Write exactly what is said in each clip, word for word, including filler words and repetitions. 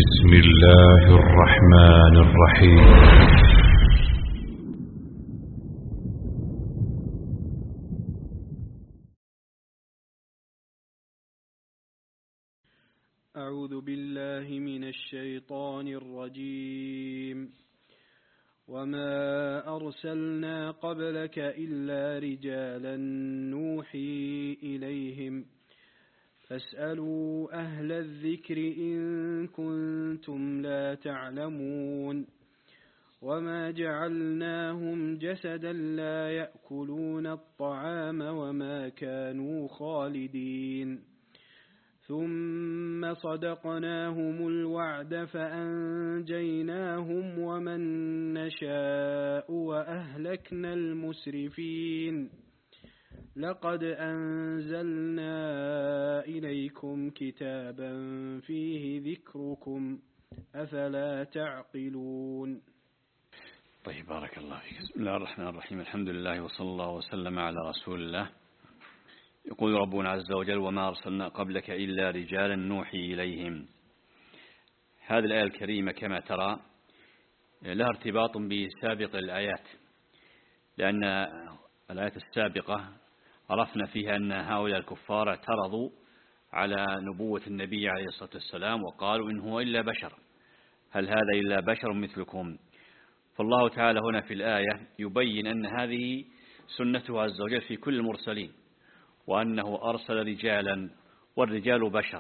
بسم الله الرحمن الرحيم. أعوذ بالله من الشيطان الرجيم. وما أرسلنا قبلك إلا رجالا نوحي إليهم فاسألوا أهل الذكر إن كنتم لا تعلمون. وما جعلناهم جسدا لا يأكلون الطعام وما كانوا خالدين. ثم صدقناهم الوعد فأنجيناهم ومن نشاء وأهلكنا المسرفين. لقد أنزلنا إليكم كتابا فيه ذكركم أفلا تعقلون. طيب، بارك الله فيك. بسم الله الرحمن الرحيم. الحمد لله وصلى الله وسلم على رسول الله. يقول ربنا عز وجل: وما أرسلنا قبلك إلا رجالا نوحي إليهم. هذه الآية الكريمة كما ترى لها ارتباط بسابق الآيات، لأن الآيات السابقة عرفنا فيها أن هؤلاء الكفار اعترضوا على نبوة النبي عليه الصلاة والسلام وقالوا إن هو إلا بشر، هل هذا إلا بشر مثلكم؟ فالله تعالى هنا في الآية يبين أن هذه سنته عز وجل في كل المرسلين، وأنه أرسل رجالا والرجال بشر.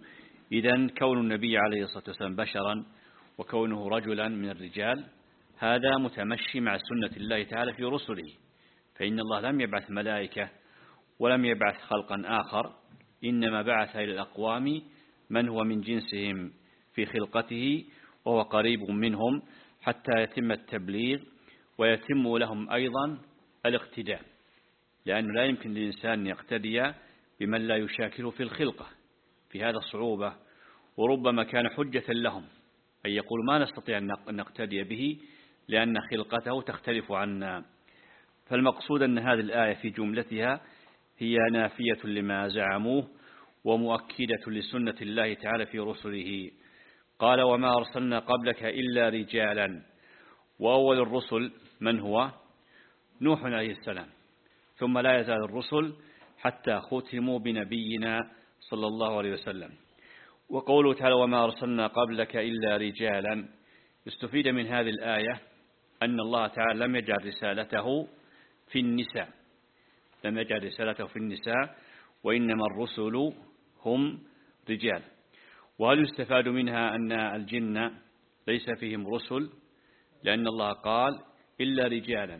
إذن كون النبي عليه الصلاة والسلام بشرا وكونه رجلا من الرجال هذا متمشي مع سنة الله تعالى في رسله، فإن الله لم يبعث ملائكة ولم يبعث خلقا آخر، إنما بعث إلى الأقوام من هو من جنسهم في خلقته وهو قريب منهم حتى يتم التبليغ ويتم لهم أيضا الاقتداء، لأنه لا يمكن للإنسان أن يقتدي بمن لا يشاكله في الخلقة. في هذا الصعوبة، وربما كان حجة لهم أن يقول ما نستطيع أن نقتدي به لأن خلقته تختلف عنا. فالمقصود أن هذه الآية في جملتها هي نافية لما زعموه ومؤكدة لسنة الله تعالى في رسله. قال: وما أرسلنا قبلك إلا رجالا. وأول الرسل من هو؟ نوح عليه السلام، ثم لا يزال الرسل حتى ختموا بنبينا صلى الله عليه وسلم. وقوله تعالى: وما أرسلنا قبلك إلا رجالا، يستفيد من هذه الآية أن الله تعالى لم يجعل رسالته في النساء، لم يجعل رسالته في النساء وإنما الرسل هم رجال. وهل يستفاد منها أن الجن ليس فيهم رسل؟ لأن الله قال إلا رجالا.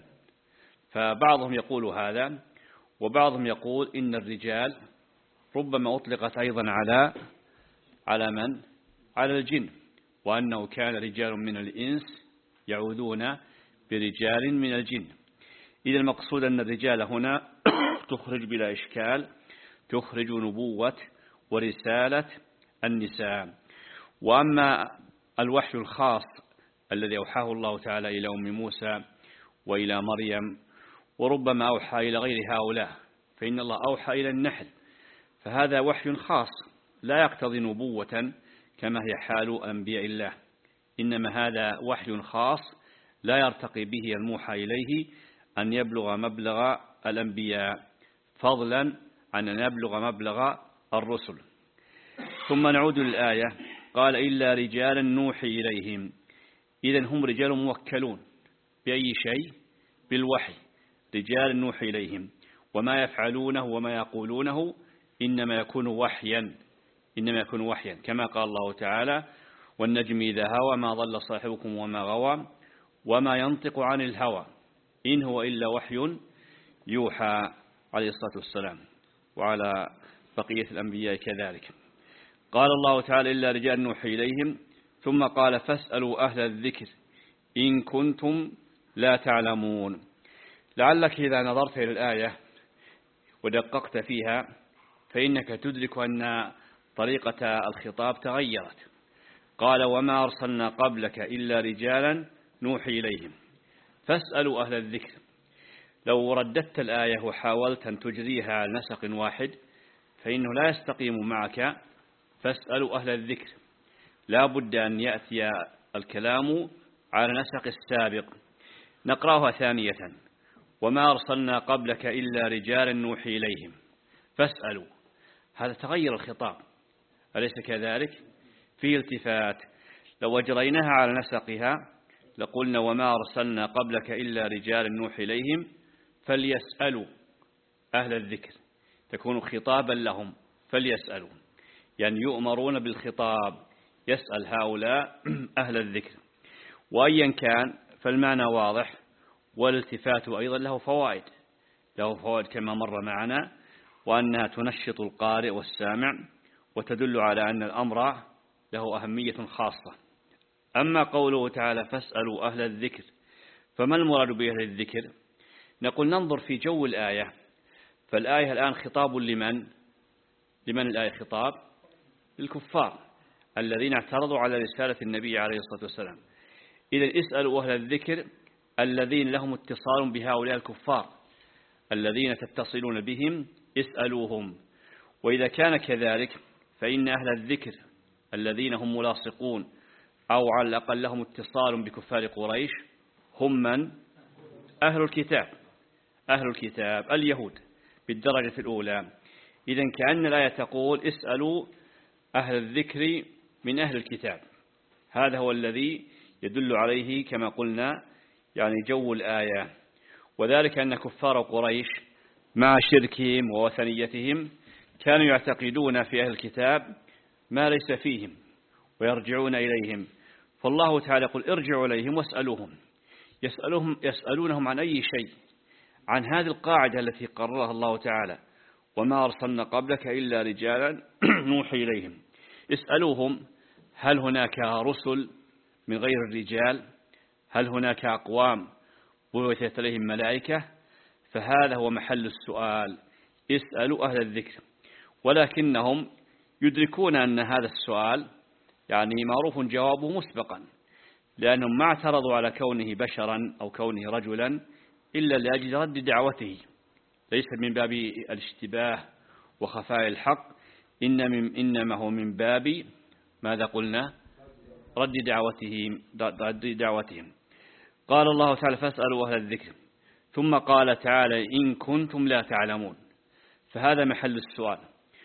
فبعضهم يقول هذا، وبعضهم يقول إن الرجال ربما أطلقت أيضا على على من؟ على الجن، وأنه كان رجال من الإنس يعوذون برجال من الجن. إذا المقصود أن الرجال هنا تخرج بلا إشكال، تخرج نبوة ورسالة النساء. وأما الوحي الخاص الذي أوحاه الله تعالى إلى أم موسى وإلى مريم، وربما أوحى إلى غير هؤلاء، فإن الله أوحى إلى النحل، فهذا وحي خاص لا يقتضي نبوة كما هي حال أنبياء الله، إنما هذا وحي خاص لا يرتقي به الموحى إليه أن يبلغ مبلغ الأنبياء، فضلا عن أن يبلغ مبلغ الرسل. ثم نعود للآية. قال: إلا رجالا نوحي إليهم. إذن هم رجال موكلون بأي شيء؟ بالوحي، رجال نوحي إليهم، وما يفعلونه وما يقولونه إنما يكون وحيا، إنما يكون وحيا، كما قال الله تعالى: والنجم إذا هوى ما ضل صاحبكم وما غوى وما ينطق عن الهوى إن هو إلا وحي يوحى، عليه الصلاة والسلام، وعلى بقية الأنبياء كذلك. قال الله تعالى: إلا رجال نوحي إليهم، ثم قال: فاسألوا أهل الذكر إن كنتم لا تعلمون. لعلك إذا نظرت إلى الآية ودققت فيها فإنك تدرك أن طريقة الخطاب تغيرت. قال: وما أرسلنا قبلك إلا رجالا نوحي إليهم فاسألوا أهل الذكر. لو رددت الآية وحاولت أن تجريها على نسق واحد فإنه لا يستقيم معك فاسألوا أهل الذكر، لا بد أن يأتي الكلام على نسق السابق. نقرأها ثانية: وما أرسلنا قبلك إلا رجالا نوحي إليهم فاسألوا. هذا تغير الخطاب، أليس كذلك؟ فيه التفات. لو أجريناها على نسقها لقلنا: وما أرسلنا قبلك إلا رجالا نوحي إليهم فليسألوا أهل الذكر، تكون خطابا لهم فليسألوا، يعني يؤمرون بالخطاب، يسأل هؤلاء أهل الذكر. وأيا كان فالمعنى واضح، والالتفات أيضا له فوائد، له فوائد كما مر معنا، وأنها تنشط القارئ والسامع وتدل على أن الأمر له أهمية خاصة. أما قوله تعالى: فاسألوا أهل الذكر، فما المراد بأهل الذكر؟ نقول ننظر في جو الآية. فالآية الآن خطاب لمن؟ لمن الآية خطاب؟ للكفار الذين اعترضوا على رسالة النبي عليه الصلاة والسلام. إذن اسألوا أهل الذكر الذين لهم اتصال بهؤلاء الكفار الذين تتصلون بهم، اسألوهم. وإذا كان كذلك فإن أهل الذكر الذين هم ملاصقون أو على الأقل لهم اتصال بكفار قريش هم من؟ أهل الكتاب، أهل الكتاب اليهود بالدرجة الأولى. إذن كأن الآية تقول: اسألوا أهل الذكر من أهل الكتاب. هذا هو الذي يدل عليه كما قلنا يعني جو الآية. وذلك أن كفار قريش مع شركهم ووثنيتهم كانوا يعتقدون في أهل الكتاب ما ليس فيهم ويرجعون إليهم. فالله تعالى يقول: ارجعوا إليهم واسألوهم. يسألهم يسألونهم عن أي شيء؟ عن هذه القاعدة التي قررها الله تعالى: وما أرسلنا قبلك إلا رجالا نوحي إليهم. اسألوهم: هل هناك رسل من غير الرجال؟ هل هناك أقوام بعثت إليهم ملائكة؟ فهذا هو محل السؤال: اسألوا أهل الذكر. ولكنهم يدركون أن هذا السؤال يعني معروف جوابه مسبقا، لأنهم ما اعترضوا على كونه بشرا أو كونه رجلا إلا لأجل رد دعوته، ليس من باب الاشتباه وخفاء الحق، إن من إنما هو من باب ماذا قلنا؟ رد دعوتهم رد دعوتهم. قال الله تعالى: فاسألوا أهل الذكر. ثم قال تعالى: إن كنتم لا تعلمون. فهذا محل السؤال.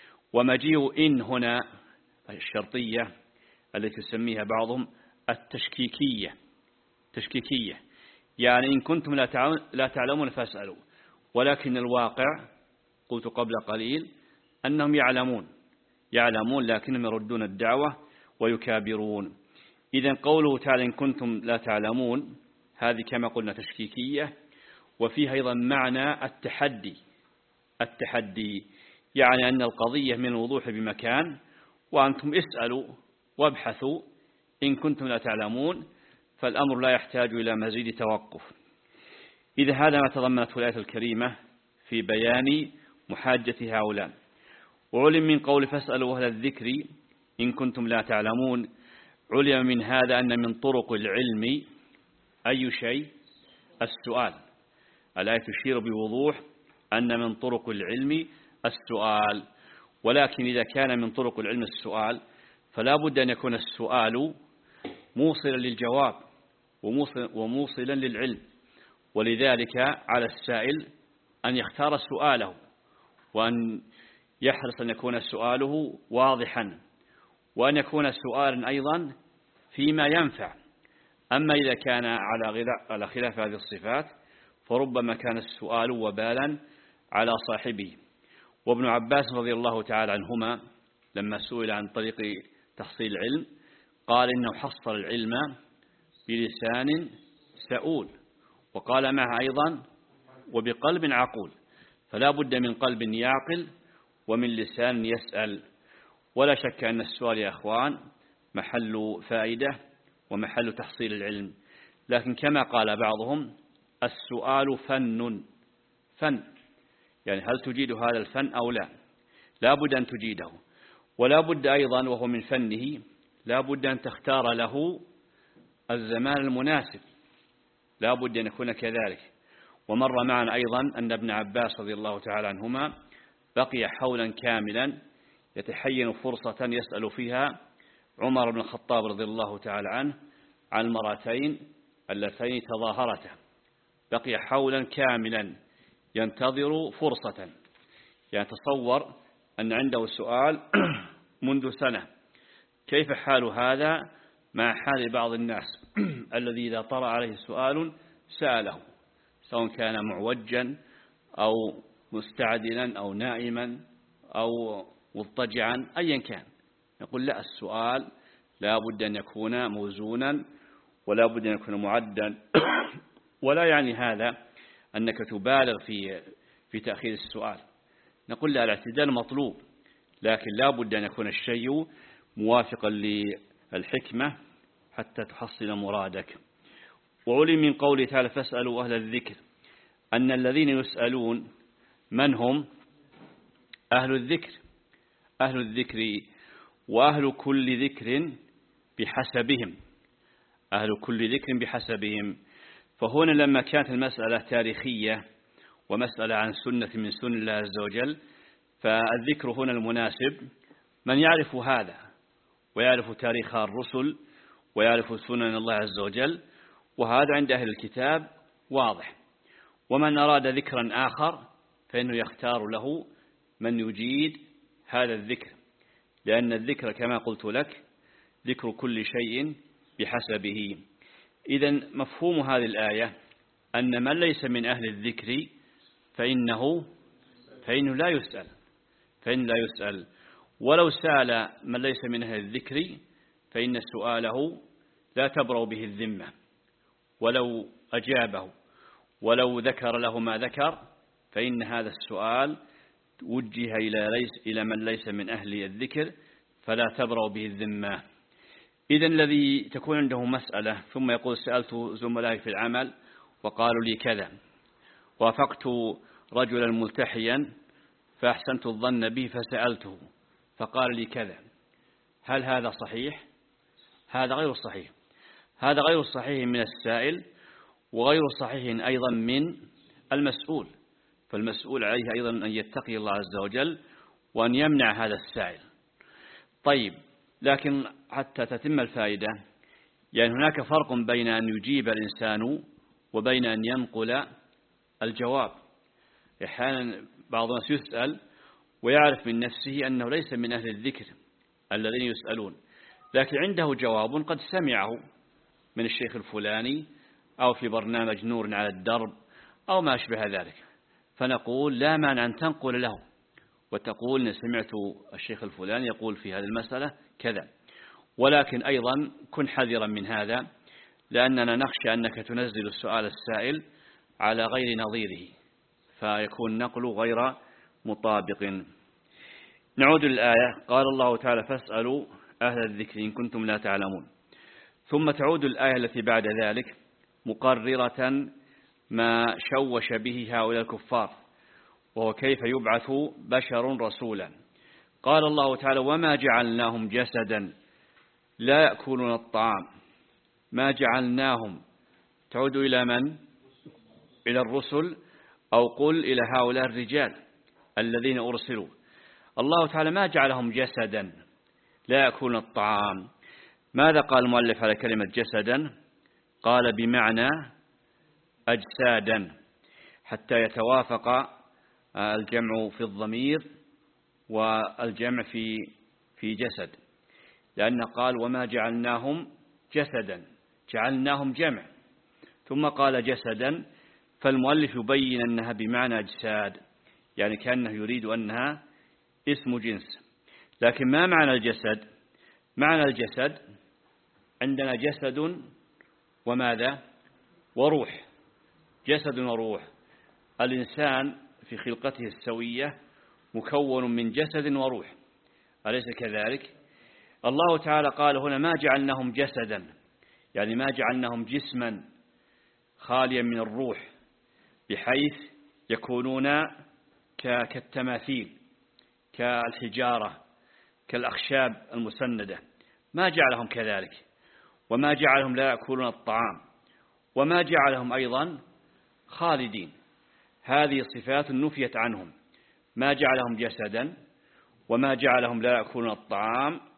ومجيء إن هنا الشرطية التي تسميها بعضهم التشكيكية، تشكيكية يعني إن كنتم لا تعلمون فاسألوا، ولكن الواقع قلت قبل قليل أنهم يعلمون يعلمون لكنهم يردون الدعوة ويكابرون. إذن قوله تعالى: إن كنتم لا تعلمون، هذه كما قلنا تشكيكية، وفيها أيضا معنى التحدي. التحدي يعني أن القضية من الوضوح بمكان، وأنتم اسألوا وابحثوا إن كنتم لا تعلمون، فالأمر لا يحتاج إلى مزيد توقف. إذا هذا ما تضمنته الآية الكريمة في بيان محاجة هؤلاء. وعلم من قول فاسألوا أهل الذكر إن كنتم لا تعلمون، علم من هذا أن من طرق العلم أي شيء؟ السؤال. الآية تشير بوضوح أن من طرق العلم السؤال، ولكن إذا كان من طرق العلم السؤال فلا بد أن يكون السؤال موصلا للجواب وموصلا للعلم. ولذلك على السائل أن يختار سؤاله، وأن يحرص أن يكون سؤاله واضحا، وأن يكون سؤالا أيضا فيما ينفع. أما إذا كان على خلاف هذه الصفات فربما كان السؤال وبالا على صاحبه. وابن عباس رضي الله تعالى عنهما لما سئل عن طريق تحصيل العلم قال إنه حصل العلم بلسان سؤول، وقال معه أيضا وبقلب عقول. فلا بد من قلب يعقل ومن لسان يسأل. ولا شك أن السؤال يا أخوان محل فائدة ومحل تحصيل العلم، لكن كما قال بعضهم السؤال فن فن يعني هل تجيد هذا الفن أو لا؟ لا بد أن تجيده. ولا بد أيضا وهو من فنه لا بد أن تختار له الزمان المناسب، لا بد أن يكون كذلك. ومر معنا أيضا أن ابن عباس رضي الله تعالى عنهما بقي حولا كاملا يتحين فرصة يسأل فيها عمر بن الخطاب رضي الله تعالى عنه عن المرأتين اللتين تظاهرتا، بقي حولا كاملا ينتظر فرصة. يعني تصور أن عنده سؤال منذ سنة، كيف حال هذا مع حال بعض الناس الذي إذا طرأ عليه سؤال سأله، سواء كان معوجا أو مستعدلا أو نائما أو مضطجعا أيا كان، يقول لا، السؤال لا بد أن يكون موزونا ولا بد أن يكون معدا. ولا يعني هذا أنك تبالغ في في تأخير السؤال، نقول لا، الاعتدال مطلوب، لكن لا بد أن يكون الشيء موافقا للحكمة حتى تحصل مرادك. وعلم من قوله تعالى فاسألوا أهل الذكر أن الذين يسألون من هم؟ أهل الذكر. أهل الذكر وأهل كل ذكر بحسبهم، أهل كل ذكر بحسبهم. فهنا لما كانت المسألة تاريخية ومسألة عن سنة من سنن الله عز وجل، فالذكر هنا المناسب من يعرف هذا ويعرف تاريخ الرسل ويعرف سنن الله عز وجل، وهذا عند أهل الكتاب واضح. ومن أراد ذكرا آخر فإنه يختار له من يجيد هذا الذكر، لأن الذكر كما قلت لك ذكر كل شيء بحسبه. إذن مفهوم هذه الآية أن من ليس من أهل الذكر فإنه فإنه لا يسأل فإنه لا يسأل ولو سأل من ليس من أهل الذكر فإن سؤاله لا تبرأ به الذمة، ولو أجابه ولو ذكر له ما ذكر فإن هذا السؤال وجه إلى ليس إلى من ليس من أهل الذكر فلا تبرأ به الذمة. إذن الذي تكون عنده مسألة ثم يقول سألت زملائي في العمل وقالوا لي كذا، وافقت رجلا ملتحيا فأحسنت الظن به فسألته فقال لي كذا، هل هذا صحيح؟ هذا غير صحيح. هذا غير صحيح من السائل وغير صحيح أيضا من المسؤول، فالمسؤول عليه أيضا أن يتقي الله عز وجل وأن يمنع هذا السائل. طيب، لكن حتى تتم الفائدة يعني هناك فرق بين أن يجيب الإنسان وبين أن ينقل الجواب. أحيانا بعض الناس يسأل ويعرف من نفسه أنه ليس من أهل الذكر الذين يسألون، لكن عنده جواب قد سمعه من الشيخ الفلاني أو في برنامج نور على الدرب أو ما أشبه ذلك، فنقول لا مانع أن تنقل له وتقول سمعت الشيخ الفلاني يقول في هذه المسألة كذا، ولكن أيضا كن حذرا من هذا، لأننا نخشى أنك تنزل السؤال السائل على غير نظيره فيكون نقل غير مطابق. نعود للآية. قال الله تعالى فاسألوا أهل الذكر إن كنتم لا تعلمون. ثم تعود الآية التي بعد ذلك مقررة ما شوش به هؤلاء الكفار، وهو كيف يبعث بشر رسولا. قال الله تعالى وما جعلناهم جسدا لا يأكلون الطعام. ما جعلناهم تعود إلى من؟ إلى الرسل، أو قل إلى هؤلاء الرجال الذين أرسلوا. الله تعالى ما جعلهم جسدا لا يأكلون الطعام. ماذا قال المؤلف على كلمة جسدا؟ قال بمعنى أجسادا، حتى يتوافق الجمع في الضمير والجمع في في جسد، لأن قال وما جعلناهم جسدا، جعلناهم جمع، ثم قال جسدا، فالمؤلف يبين أنها بمعنى أجساد، يعني كأنه يريد أنها اسم جنس. لكن ما معنى الجسد؟ معنى الجسد عندنا جسد وماذا؟ وروح. جسد وروح. الإنسان في خلقته السوية مكون من جسد وروح، أليس كذلك؟ الله تعالى قال هنا ما جعلناهم جسدا، يعني ما جعلناهم جسما خاليا من الروح بحيث يكونون كالتماثيل كالحجارة كالأخشاب المسندة، ما جعلهم كذلك. وما جعلهم لا يأكلون الطعام، وما جعلهم أيضا خالدين. هذه صفات نفيت عنهم، ما جعلهم جسدا وما جعلهم لا يأكلون الطعام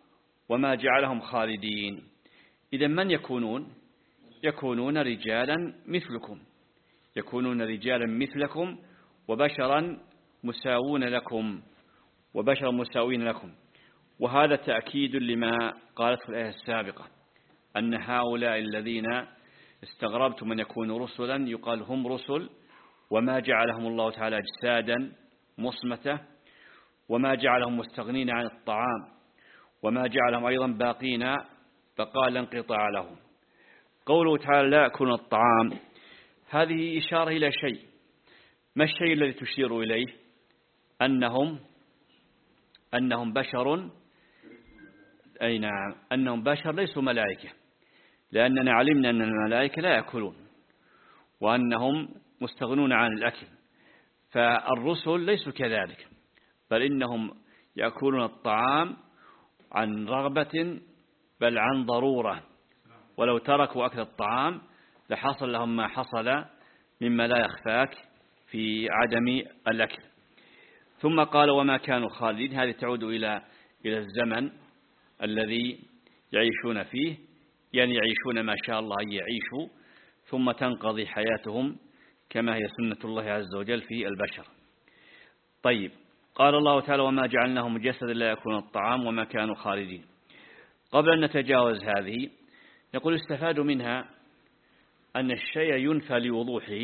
وما جعلهم خالدين. إذا من يكونون؟ يكونون رجالا مثلكم، يكونون رجالا مثلكم وبشرا مساوون لكم وبشرا مساوين لكم. وهذا تأكيد لما قالته الآية السابقة، أن هؤلاء الذين استغربتم من يكونوا رسلا يقال هم رسل، وما جعلهم الله تعالى أجسادا مصمتة، وما جعلهم مستغنين عن الطعام، وما جعلهم أيضا باقين بقاء لا انقطاع لهم. قوله تعالى لا يأكلون الطعام، هذه إشارة إلى شيء. ما الشيء الذي تشير إليه؟ أنهم أنهم بشر، أي نعم، أنهم بشر ليسوا ملائكة، لأننا علمنا أن الملائكة لا يأكلون وأنهم مستغنون عن الأكل. فالرسل ليسوا كذلك، بل إنهم يأكلون الطعام عن رغبة بل عن ضرورة، ولو تركوا أكل الطعام لحصل لهم ما حصل مما لا يخفاك في عدم الأكل. ثم قال وما كانوا خالدين، هذه تعود إلى إلى الزمن الذي يعيشون فيه، يعني يعيشون ما شاء الله أن يعيشوا ثم تنقضي حياتهم كما هي سنة الله عز وجل في البشر. طيب، قال الله تعالى وما جعلناهم جسدا لا يأكلون الطعام وما كانوا خالدين. قبل أن نتجاوز هذه نقول استفاد منها أن الشيء ينفى لوضوحه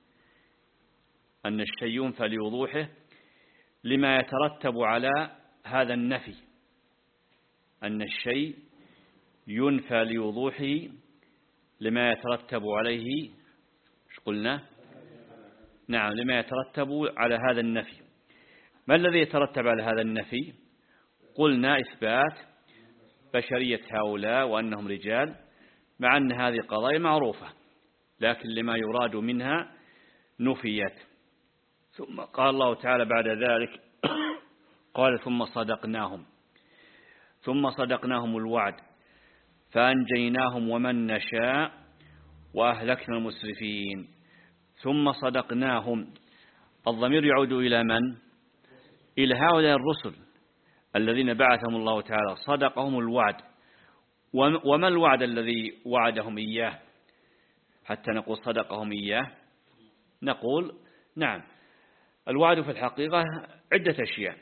أن الشيء ينفى لوضوحه لما يترتب على هذا النفي أن الشيء ينفى لوضوحه لما يترتب عليه ايش قلنا؟ نعم، لما يترتب على هذا النفي. ما الذي يترتب على هذا النفي؟ قلنا إثبات بشرية هؤلاء وأنهم رجال، مع أن هذه قضايا معروفة، لكن لما يراد منها نفيت. ثم قال الله تعالى بعد ذلك قال ثم صدقناهم ثم صدقناهم الوعد فأنجيناهم ومن نشاء وأهلكنا المسرفين. ثم صدقناهم، الضمير يعود إلى من؟ إلى هؤلاء الرسل الذين بعثهم الله تعالى، صدقهم الوعد. وما الوعد الذي وعدهم إياه حتى نقول صدقهم إياه؟ نقول نعم، الوعد في الحقيقة عدة أشياء،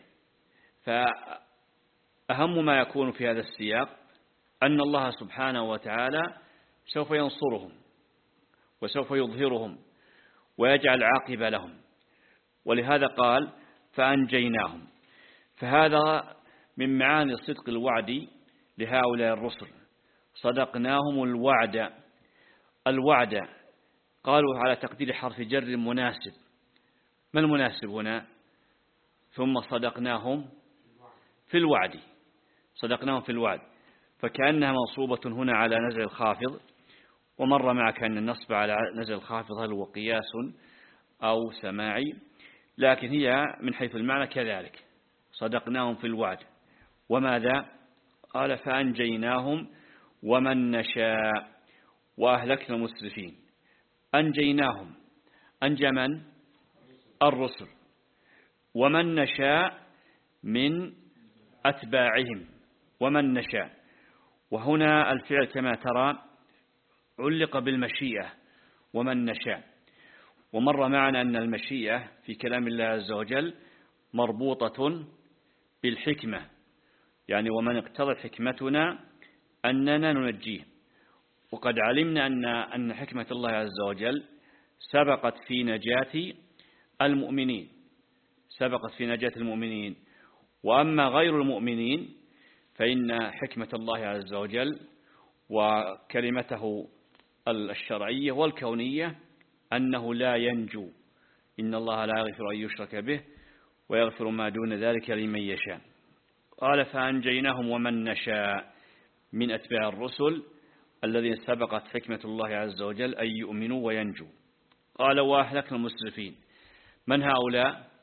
فأهم ما يكون في هذا السياق أن الله سبحانه وتعالى سوف ينصرهم وسوف يظهرهم ويجعل عاقبة لهم، ولهذا قال فأنجيناهم. فهذا من معاني صدق الوعد لهؤلاء الرسل، صدقناهم الوعد. الوعد قالوا على تقدير حرف جر مناسب. ما المناسب هنا؟ ثم صدقناهم في الوعد، صدقناهم في الوعد، فكأنها منصوبة هنا على نزع الخافض. ومر معك أن النصب على نزع الخافض هل هو قياس أو سماعي، لكن هي من حيث المعنى كذلك، صدقناهم في الوعد. وماذا؟ قال فأنجيناهم ومن نشاء وأهلكنا المسرفين. أنجيناهم، أنجى من؟ الرسل. ومن نشاء من أتباعهم، ومن نشاء، وهنا الفعل كما ترى علق بالمشيئة ومن نشاء. ومر معنا أن المشيئة في كلام الله عز وجل مربوطة بالحكمة، يعني ومن اقتضت حكمتنا أننا ننجيه. وقد علمنا أن أن حكمة الله عز وجل سبقت في نجاة المؤمنين سبقت في نجاة المؤمنين وأما غير المؤمنين فإن حكمة الله عز وجل وكلمته الشرعية والكونية أنه لا ينجو، إن الله لا يغفر أن يشرك به ويغفر ما دون ذلك لمن يشاء. قال فأنجيناهم ومن نشاء من أتباع الرسل الذين سبقت حكمة الله عز وجل أن يؤمنوا وينجوا. قال وأهلكنا المسرفين. من هؤلاء؟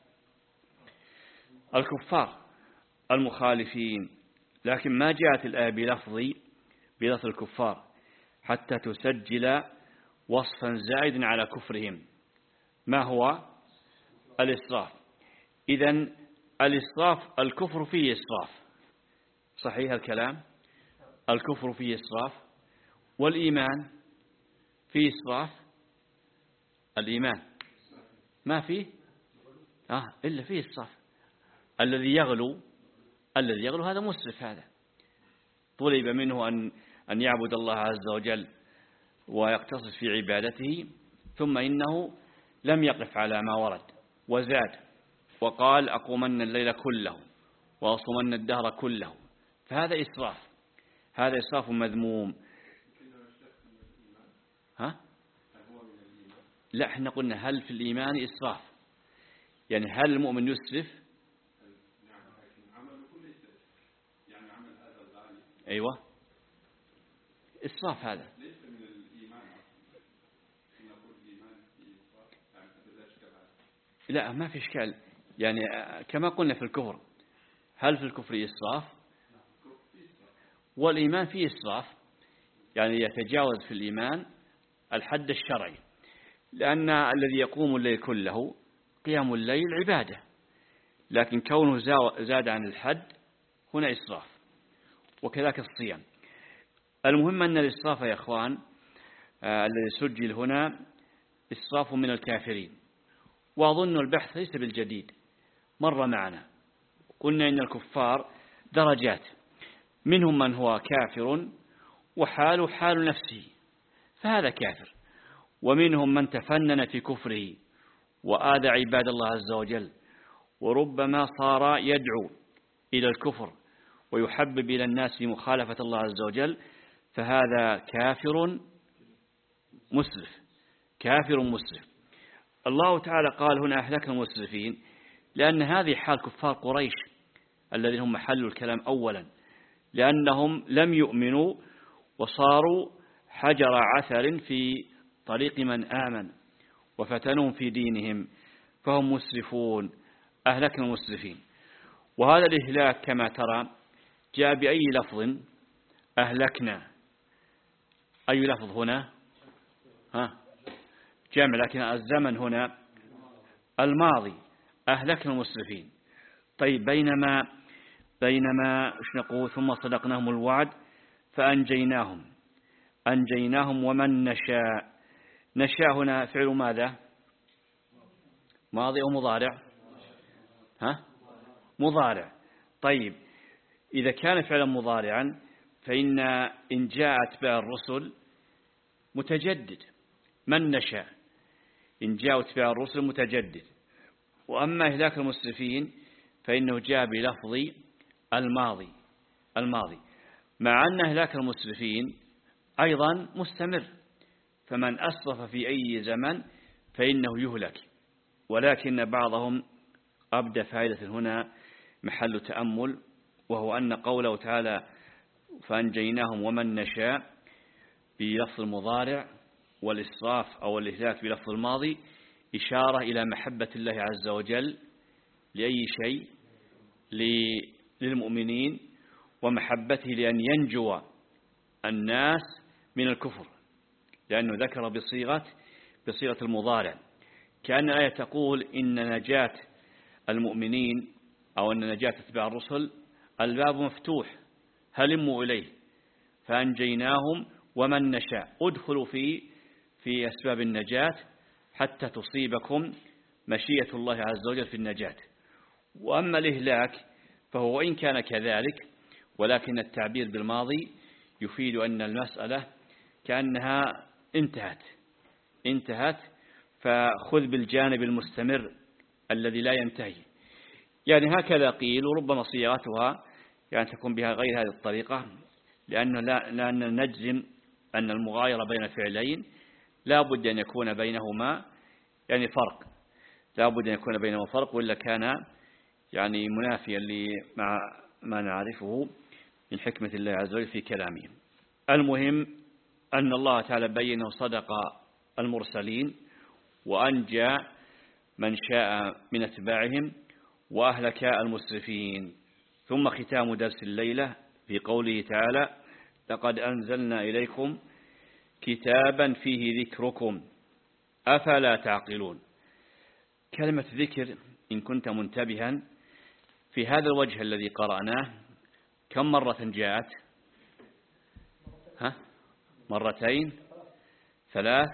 الكفار المخالفين، لكن ما جاءت الآية بلفظ بلفظ الكفار حتى تسجل وصفا زائدا على كفرهم. ما هو؟ الإسراف. إذن الإسراف، الكفر فيه إسراف، صحيح الكلام؟ الكفر فيه إسراف، والإيمان فيه إسراف. الإيمان ما فيه آه إلا فيه إسراف. الذي يغلو الذي يغلو هذا مسرف. هذا طلب منه أن أن يعبد الله عز وجل ويقتصد في عبادته، ثم إنه لم يقف على ما ورد وزاد وقال أقومن الليل كله وأصومن الدهر كله، فهذا إسراف. هذا إسراف مذموم. ها؟ لا، احنا قلنا هل في الإيمان إسراف، يعني هل المؤمن يسرف؟ أيوة إسراف هذا. لا، ما في إشكال. يعني كما قلنا في الكفر، هل في الكفر إسراف؟ والإيمان فيه إسراف، يعني يتجاوز في الإيمان الحد الشرعي، لأن الذي يقوم الليل كله قيام الليل عبادة، لكن كونه زاد عن الحد هنا إسراف، وكذلك الصيام. المهم أن الإسراف يا أخوان آه الذي سجل هنا إسراف من الكافرين، وأظن البحث ليس بالجديد، مر معنا. قلنا إن الكفار درجات، منهم من هو كافر وحاله حال نفسه فهذا كافر، ومنهم من تفنن في كفره وآذى عباد الله عز وجل، وربما صار يدعو إلى الكفر ويحبب إلى الناس مخالفة الله عز وجل، فهذا كافر مسرف. كافر مسرف. الله تعالى قال هنا أهلك المسرفين، لأن هذه حال كفار قريش الذين هم محلوا الكلام أولا، لأنهم لم يؤمنوا وصاروا حجر عثر في طريق من آمن وفتنهم في دينهم، فهم مسرفون. أهلكنا المسرفين. وهذا الإهلاك كما ترى جاء بأي لفظ؟ أهلكنا. أي لفظ هنا؟ ها جمع، لكن الزمن هنا الماضي. أهلكنا المسرفين. طيب بينما بينما ايش نقول؟ ثم صدقناهم الوعد فأنجيناهم. أنجيناهم ومن نشاء. نشاء هنا فعل ماذا؟ ماضي أو مضارع؟ ها مضارع. طيب إذا كان فعلا مضارعا فإن إن جاء أتباع الرسل متجدد. من نشاء إن جاء أتباع الرسل متجدد. وأما إهلاك المسرفين فإنه جاء بلفظ الماضي. الماضي مع أن إهلاك المسرفين أيضا مستمر، فمن أسرف في أي زمن فإنه يهلك، ولكن بعضهم أبدى فائدة هنا محل تأمل، وهو أن قوله تعالى فأنجيناهم ومن نشاء بلفظ المضارع، والإسراف أو الإهلاك بلفظ الماضي إشارة إلى محبة الله عز وجل لأي شيء للمؤمنين، ومحبته لأن ينجو الناس من الكفر، لأنه ذكر بصيغة بصيغة المضارع، كأن الآية تقول إن نجاة المؤمنين أو أن نجاة اتباع الرسل الباب مفتوح، هلموا إليه. فأنجيناهم ومن نشاء. ادخلوا في في أسباب النجاة حتى تصيبكم مشيئة الله عز وجل في النجاة. وأما الإهلاك فهو إن كان كذلك، ولكن التعبير بالماضي يفيد أن المسألة كأنها انتهت انتهت فخذ بالجانب المستمر الذي لا ينتهي. يعني هكذا قيل، وربما صيغتها يعني تكون بها غير هذه الطريقة، لأنه لا لأن نجزم أن المغايرة بين فعلين لا بد أن يكون بينهما يعني فرق، لا بد أن يكون بينهما فرق، وإلا كان يعني منافيا لمع ما نعرفه من حكمة الله عز وجل في كلامه. المهم أن الله تعالى بينه صدق المرسلين وأنجى من شاء من اتباعهم وأهلك المسرفين. ثم ختام درس الليلة في قوله تعالى لقد أنزلنا إليكم كتابا فيه ذكركم أفلا تعقلون. كلمة ذكر إن كنت منتبها في هذا الوجه الذي قرأناه كم مرة جاءت؟ ها مرتين ثلاث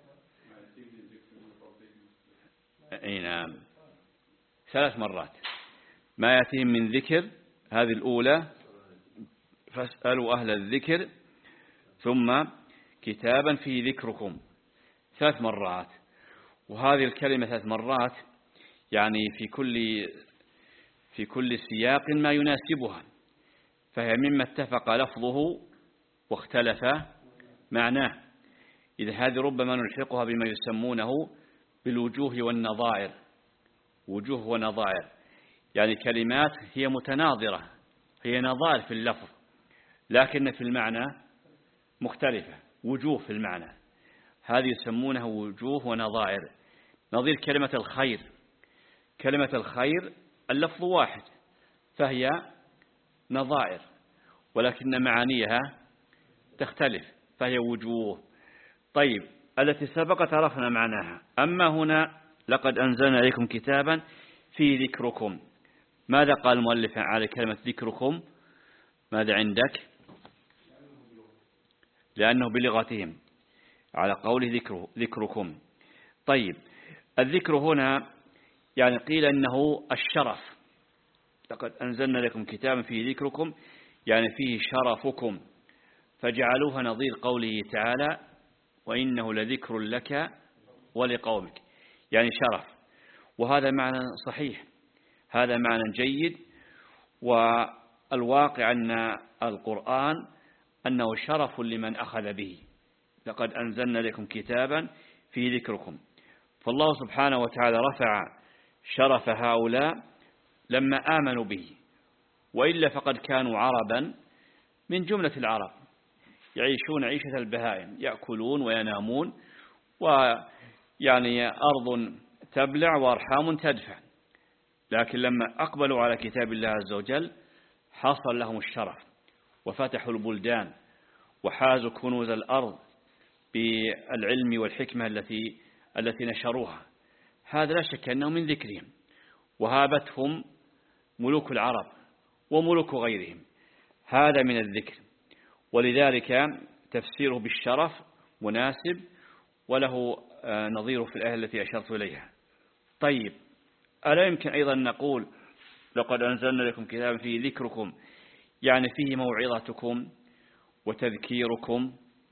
أي نعم ثلاث مرات ما يأتيهم من ذكر. هذه الأولى فاسألوا أهل الذكر، ثم كتابا في ذكركم ثلاث مرات. وهذه الكلمة ثلاث مرات يعني في كل في كل سياق ما يناسبها، فهي مما اتفق لفظه واختلف معناه. إذا هذه ربما نلحقها بما يسمونه بالوجوه والنظائر. وجوه ونظائر يعني كلمات هي متناظرة، هي نظائر في اللفظ لكن في المعنى مختلفة. وجوه في المعنى هذه يسمونها وجوه ونظائر. نظير كلمة الخير، كلمة الخير اللفظ واحد فهي نظائر ولكن معانيها تختلف فهي وجوه. طيب التي سبقت عرفنا معناها. أما هنا لقد أنزلنا إليكم كتابا في ذكركم، ماذا قال المؤلف على كلمة ذكركم؟ ماذا عندك؟ لأنه بلغتهم على قوله ذكر ذكركم. طيب الذكر هنا يعني قيل أنه الشرف. لقد أنزلنا لكم كتابا في ذكركم يعني فيه شرفكم، فجعلوها نظير قوله تعالى وإنه لذكر لك ولقومك، يعني شرف. وهذا معنى صحيح، هذا معنى جيد. والواقع أن القرآن أنه شرف لمن أخذ به. لقد أنزلنا لكم كتابا في ذكركم، فالله سبحانه وتعالى رفع شرف هؤلاء لما آمنوا به، وإلا فقد كانوا عربا من جملة العرب يعيشون عيشة البهائم، يأكلون وينامون، ويعني أرض تبلع وأرحام تدفع. لكن لما أقبلوا على كتاب الله عز وجل حصل لهم الشرف وفتحوا البلدان وحازوا كنوز الأرض بالعلم والحكمة التي التي نشروها. هذا لا شك أنه من ذكرهم، وهابتهم ملوك العرب وملوك غيرهم. هذا من الذكر، ولذلك تفسيره بالشرف مناسب وله نظير في الآية التي أشرت إليها. طيب ألا يمكن أيضا نقول لقد أنزلنا لكم كتابا في ذكركم يعني فيه موعظتكم وتذكيركم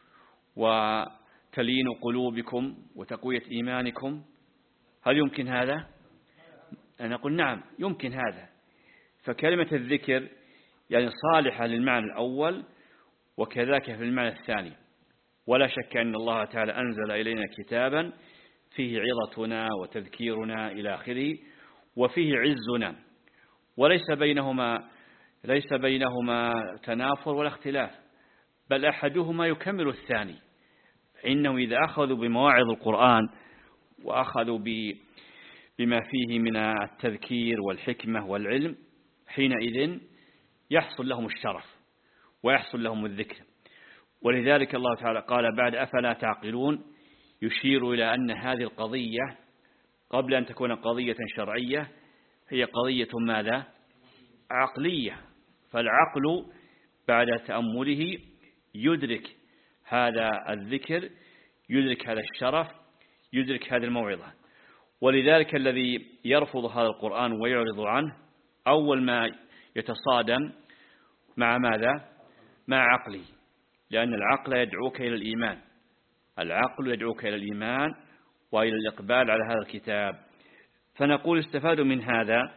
وتلين قلوبكم وتقوية إيمانكم؟ هل يمكن هذا؟ أنا أقول نعم يمكن هذا. فكلمة الذكر يعني صالحة للمعنى الأول وكذاك في المعنى الثاني. ولا شك أن الله تعالى أنزل إلينا كتابا فيه عظتنا وتذكيرنا إلى آخره وفيه عزنا، وليس بينهما ليس بينهما تنافر ولا اختلاف، بل أحدهما يكمل الثاني. إنه إذا أخذوا بمواعظ القرآن وأخذوا بما فيه من التذكير والحكمة والعلم حينئذ يحصل لهم الشرف ويحصل لهم الذكر. ولذلك الله تعالى قال بعد أفلا تعقلون، يشير إلى أن هذه القضية قبل أن تكون قضية شرعية هي قضية ماذا؟ عقلية. فالعقل بعد تأمله يدرك هذا الذكر، يدرك هذا الشرف، يدرك هذه الموعظة. ولذلك الذي يرفض هذا القرآن ويعرض عنه أول ما يتصادم مع ماذا؟ مع عقله، لأن العقل يدعوك إلى الإيمان، العقل يدعوك إلى الإيمان وإلى الإقبال على هذا الكتاب. فنقول استفاد من هذا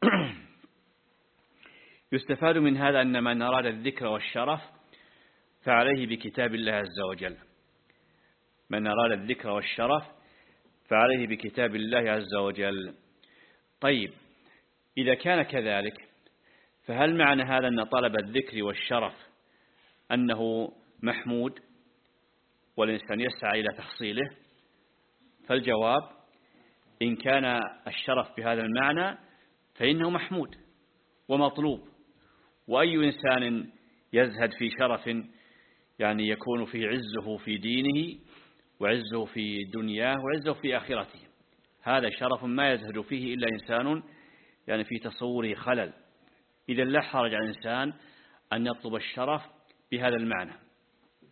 يستفاد من هذا أن من أراد الذكر والشرف فعليه بكتاب الله عز وجل. من أراد الذكر والشرف فعليه بكتاب الله عز وجل. طيب إذا كان كذلك فهل معنى هذا أن طلب الذكر والشرف أنه محمود والإنسان يسعى إلى تحصيله؟ فالجواب إن كان الشرف بهذا المعنى فإنه محمود ومطلوب. وأي إنسان يزهد في شرف يعني يكون في عزه في دينه وعزه في دنياه وعزه في آخرته، هذا شرف ما يزهد فيه إلا إنسان يعني في تصوره خلل. إذا لا حرج على الإنسان أن يطلب الشرف بهذا المعنى.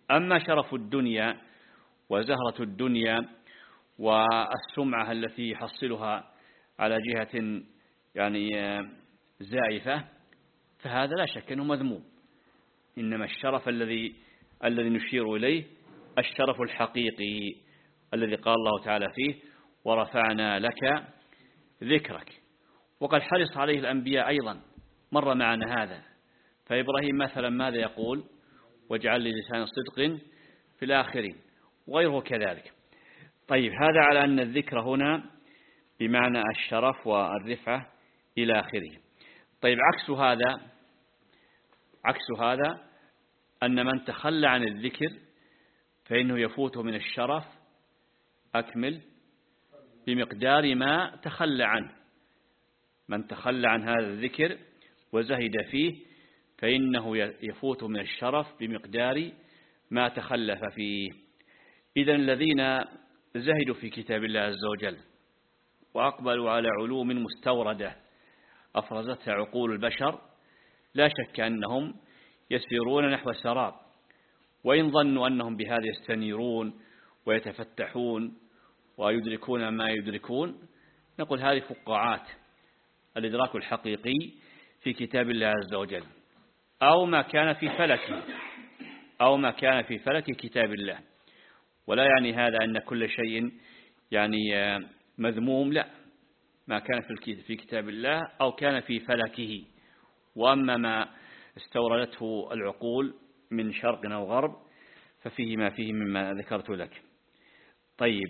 أما شرف الدنيا وزهرة الدنيا والسمعة التي يحصلها على جهة يعني زائفة فهذا لا شك أنه مذموم. إنما الشرف الذي الذي نشير إليه الشرف الحقيقي الذي قال الله تعالى فيه ورفعنا لك ذكرك. وقد حرص عليه الأنبياء أيضا، مر معنا هذا. فإبراهيم مثلا ماذا يقول؟ واجعل لي لسان صدق في الآخرين، وغيره كذلك. طيب هذا على أن الذكر هنا بمعنى الشرف والرفعة إلى آخره. طيب عكس هذا عكس هذا أن من تخلى عن الذكر فإنه يفوته من الشرف أكمل بمقدار ما تخلى عنه. من تخلى عن هذا الذكر وزهد فيه فإنه يفوت من الشرف بمقدار ما تخلف فيه. إذن الذين زهدوا في كتاب الله عز وجل وأقبلوا على علوم مستوردة أفرزتها عقول البشر لا شك أنهم يسيرون نحو سراب، وإن ظنوا أنهم بهذا يستنيرون ويتفتحون ويدركون ما يدركون نقول هذه فقاعات. الإدراك الحقيقي في كتاب الله عز وجل أو ما كان في فلك أو ما كان في فلك كتاب الله. ولا يعني هذا أن كل شيء يعني مذموم، لا، ما كان في كتاب الله أو كان في فلكه. وأما ما استوردته العقول من شرق أو غرب ففيه ما فيه مما ذكرت لك. طيب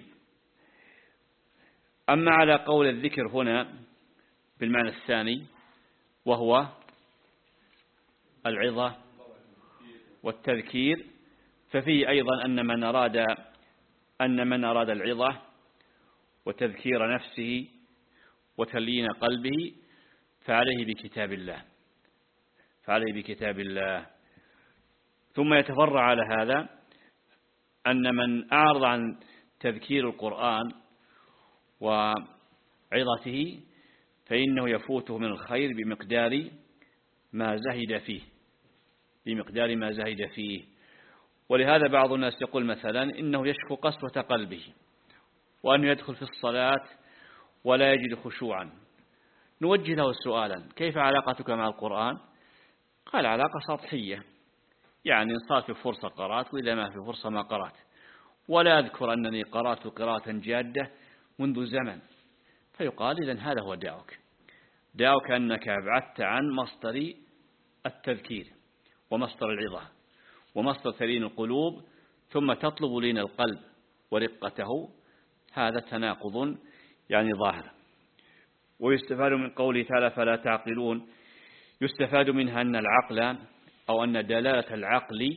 أما على قول الذكر هنا بالمعنى الثاني وهو العظة والتذكير ففيه أيضا أن من أراد أن من أراد العظة وتذكير نفسه وتليين قلبه فعليه بكتاب الله فعليه بكتاب الله. ثم يتفرع على هذا أن من أعرض عن تذكير القرآن وعظته فإنه يفوته من الخير بمقدار ما زهد فيه بمقدار ما زهد فيه. ولهذا بعض الناس يقول مثلا إنه يشكو قسوة قلبه وأنه يدخل في الصلاة ولا يجد خشوعا. نوجه له سؤالا: كيف علاقتك مع القرآن؟ قال: علاقة سطحية، يعني إن صار في فرصة قرأت وإذا ما في فرصة ما قرأت، ولا أذكر أنني قرأت قراءة جادة منذ زمن. فيقال: إذن هذا هو داؤك داؤك أنك أبعدت عن مصدر التذكير ومصدر العظة ومصدر تلين القلوب ثم تطلب لين القلب ورقته. هذا تناقض يعني ظاهر. ويستفاد من قوله تعالى: فلا تعقلون، يستفاد منها أن العقل أو أن دلالة العقل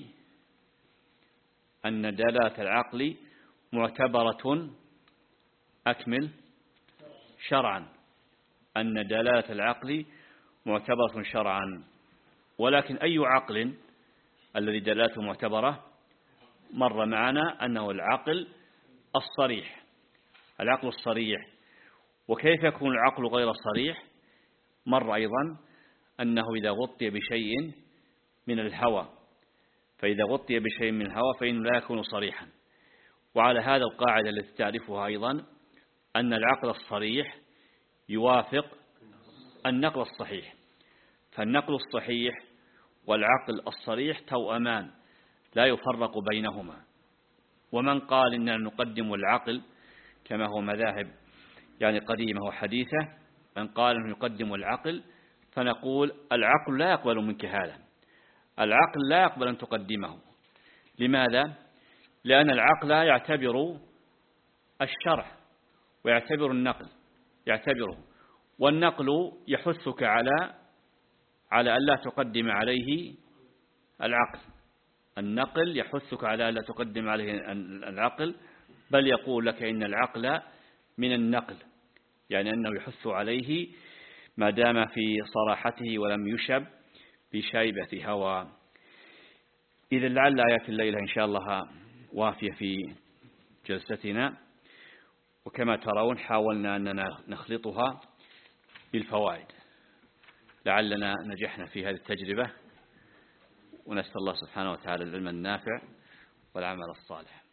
أن دلالة العقل معتبرة أكمل شرعا أن دلالة العقل معتبرة شرعا. ولكن أي عقل الذي دلالته معتبرة؟ مر معنا أنه العقل الصريح العقل الصريح. وكيف يكون العقل غير صريح؟ مر أيضا أنه إذا غطي بشيء من الهوى فإذا غطي بشيء من الهوى فإنه لا يكون صريحا. وعلى هذا القاعدة التي تعرفها أيضا أن العقل الصريح يوافق النقل الصحيح. فالنقل الصحيح والعقل الصريح توأمان لا يفرق بينهما. ومن قال إننا نقدم العقل كما هو مذاهب يعني قديمة وحديثة، من قال أنه يقدم العقل فنقول العقل لا يقبل منك هذا، العقل لا يقبل أن تقدمه. لماذا؟ لأن العقل يعتبر الشرع ويعتبر النقل يعتبره، والنقل يحثك على على ألا تقدم عليه العقل. النقل يحثك على ألا تقدم عليه العقل، بل يقول لك إن العقل من النقل، يعني أنه يحث عليه ما دام في صراحته ولم يشب بشيبة هوى. إذن لعل آيات الليلة إن شاء الله وافية في جلستنا، وكما ترون حاولنا أننا نخلطها بالفوائد. لعلنا نجحنا في هذه التجربة، ونسأل الله سبحانه وتعالى العلم النافع والعمل الصالح.